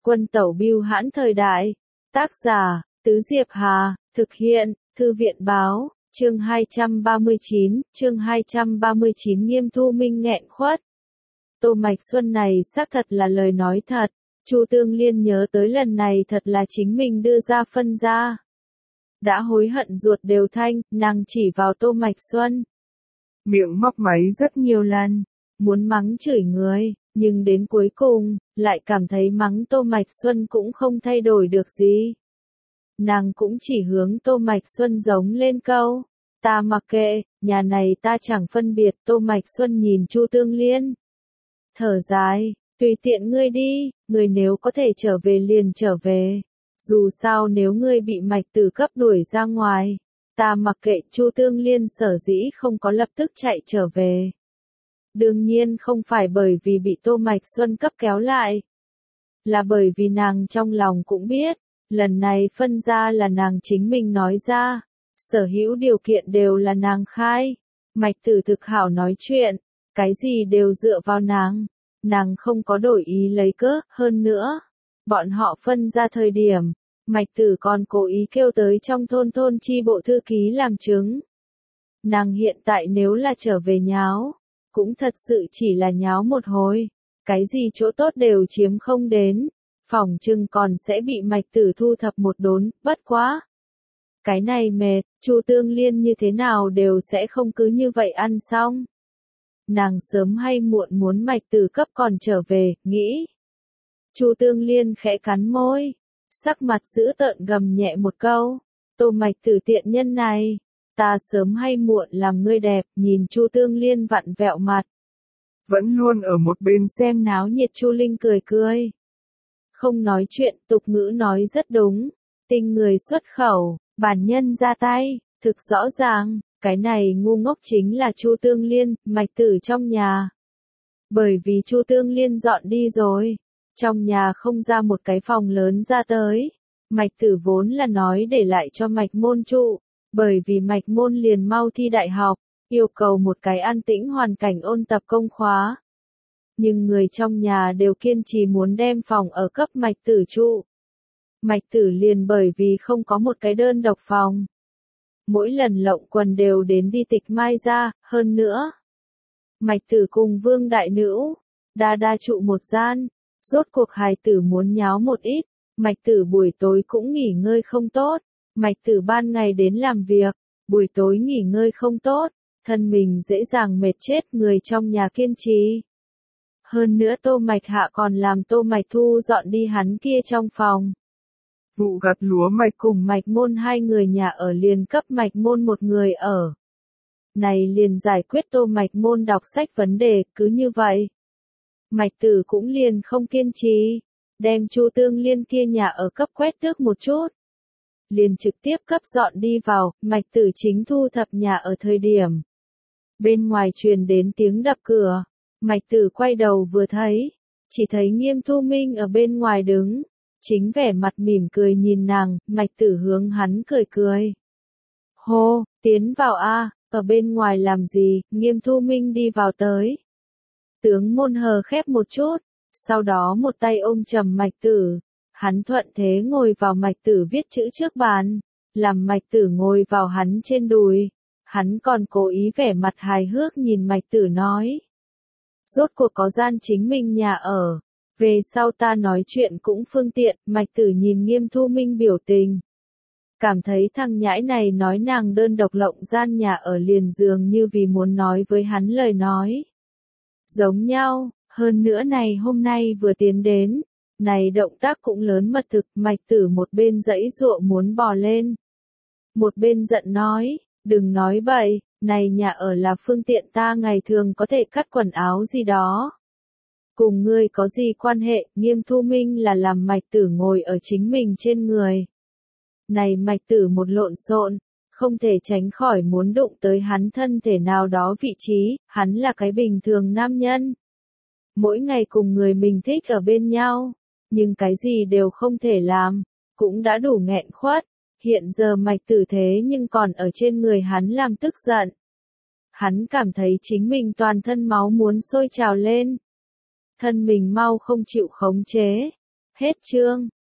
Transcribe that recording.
Quân tẩu bưu hãn thời đại. Tác giả, Tứ Diệp Hà, thực hiện, Thư viện báo, chương 239, Nghiêm Thu Minh nghẹn khuất. Tô Mạch Xuân này xác thật là lời nói thật, Chu Tương Liên nhớ tới lần này thật là chính mình đưa ra phân ra. Đã hối hận ruột đều thanh, nàng chỉ vào Tô Mạch Xuân. Miệng mấp máy rất nhiều lần, muốn mắng chửi người, nhưng đến cuối cùng, lại cảm thấy mắng Tô Mạch Xuân cũng không thay đổi được gì. Nàng cũng chỉ hướng Tô Mạch Xuân giống lên câu, ta mặc kệ, nhà này ta chẳng phân biệt. Tô Mạch Xuân nhìn Chu Tương Liên, thở dài, tùy tiện ngươi đi, ngươi nếu có thể trở về liền trở về. Dù sao nếu ngươi bị Mạch Tử cấp đuổi ra ngoài, ta mặc kệ. Chu Tương Liên sở dĩ không có lập tức chạy trở về. Đương nhiên không phải bởi vì bị Tô Mạch Xuân cấp kéo lại, là bởi vì nàng trong lòng cũng biết, lần này phân ra là nàng chính mình nói ra, sở hữu điều kiện đều là nàng khai. Mạch Tử thực hảo nói chuyện, cái gì đều dựa vào nàng không có đổi ý lấy cớ. Hơn nữa, bọn họ phân ra thời điểm, Mạch Tử còn cố ý kêu tới trong thôn chi bộ thư ký làm chứng. Nàng hiện tại nếu là trở về nháo, cũng thật sự chỉ là nháo một hồi, cái gì chỗ tốt đều chiếm không đến, phỏng chừng còn sẽ bị Mạch Tử thu thập một đốn. Bất quá, cái này mệt, Chu Tương Liên như thế nào đều sẽ không cứ như vậy ăn xong. Nàng sớm hay muộn muốn Mạch Tử cấp còn trở về, nghĩ. Chu Tương Liên khẽ cắn môi, sắc mặt dữ tợn gầm nhẹ một câu, Tô Mạch Tử tiện nhân này, ta sớm hay muộn làm ngươi đẹp. Nhìn Chu Tương Liên vặn vẹo mặt, vẫn luôn ở một bên xem náo nhiệt. Chu Linh cười cười, không nói chuyện. Tục ngữ nói rất đúng, tinh người xuất khẩu, bản nhân ra tay. Thực rõ ràng, cái này ngu ngốc chính là Chu Tương Liên. Mạch Tử trong nhà, bởi vì Chu Tương Liên dọn đi rồi, trong nhà không ra một cái phòng lớn ra tới. Mạch Tử vốn là nói để lại cho Mạch Môn trụ, bởi vì Mạch Môn liền mau thi đại học, yêu cầu một cái an tĩnh hoàn cảnh ôn tập công khóa. Nhưng người trong nhà đều kiên trì muốn đem phòng ở cấp Mạch Tử trụ. Mạch Tử liền bởi vì không có một cái đơn độc phòng, mỗi lần lộng quần đều đến đi Tịch Mai ra. Hơn nữa, Mạch Tử cùng Vương Đại Nữ đa trụ một gian. Rốt cuộc hài tử muốn nháo một ít, Mạch Tử buổi tối cũng nghỉ ngơi không tốt. Mạch Tử ban ngày đến làm việc, buổi tối nghỉ ngơi không tốt, thân mình dễ dàng mệt chết. Người trong nhà kiên trì. Hơn nữa Tô Mạch Hạ còn làm Tô Mạch Thu dọn đi hắn kia trong phòng. vụ gặt lúa Mạch cùng Mạch Môn hai người nhà ở liền cấp Mạch Môn một người ở. Này liền giải quyết Tô Mạch Môn đọc sách vấn đề. Cứ như vậy, Mạch Tử cũng liền không kiên trì, đem Chu Tương Liên kia nhà ở cấp quét tước một chút, liền trực tiếp cấp dọn đi vào. Mạch Tử chính thu thập nhà ở thời điểm, bên ngoài truyền đến tiếng đập cửa. Mạch Tử quay đầu vừa thấy, chỉ thấy Nghiêm Thu Minh ở bên ngoài đứng, chính vẻ mặt mỉm cười nhìn nàng. Mạch Tử hướng hắn cười cười, hô, tiến vào a. Ở bên ngoài làm gì? Nghiêm Thu Minh đi vào tới, tướng môn hờ khép một chút, sau đó một tay ôm chầm Mạch Tử, hắn thuận thế ngồi vào Mạch Tử viết chữ trước bàn, làm Mạch Tử ngồi vào hắn trên đùi. Hắn còn cố ý vẻ mặt hài hước nhìn Mạch Tử nói, rốt cuộc có gian chính mình nhà ở, về sau ta nói chuyện cũng phương tiện. Mạch Tử nhìn Nghiêm Thu Minh biểu tình, cảm thấy thằng nhãi này nói nàng đơn độc lộng gian nhà ở liền dường như vì muốn nói với hắn lời nói giống nhau. Hơn nữa này hôm nay vừa tiến đến, này động tác cũng lớn mật thực. Mạch Tử một bên giãy giụa muốn bò lên, một bên giận nói, đừng nói bậy, này nhà ở là phương tiện ta ngày thường có thể cắt quần áo gì đó, cùng ngươi có gì quan hệ? Nghiêm Thu Minh là làm Mạch Tử ngồi ở chính mình trên người. Này Mạch Tử một lộn xộn, không thể tránh khỏi muốn đụng tới hắn thân thể nào đó vị trí. Hắn là cái bình thường nam nhân, mỗi ngày cùng người mình thích ở bên nhau, nhưng cái gì đều không thể làm, cũng đã đủ nghẹn khuất. Hiện giờ Mạch Tử thế nhưng còn ở trên người hắn làm tức giận. Hắn cảm thấy chính mình toàn thân máu muốn sôi trào lên, thân mình mau không chịu khống chế. Hết chương.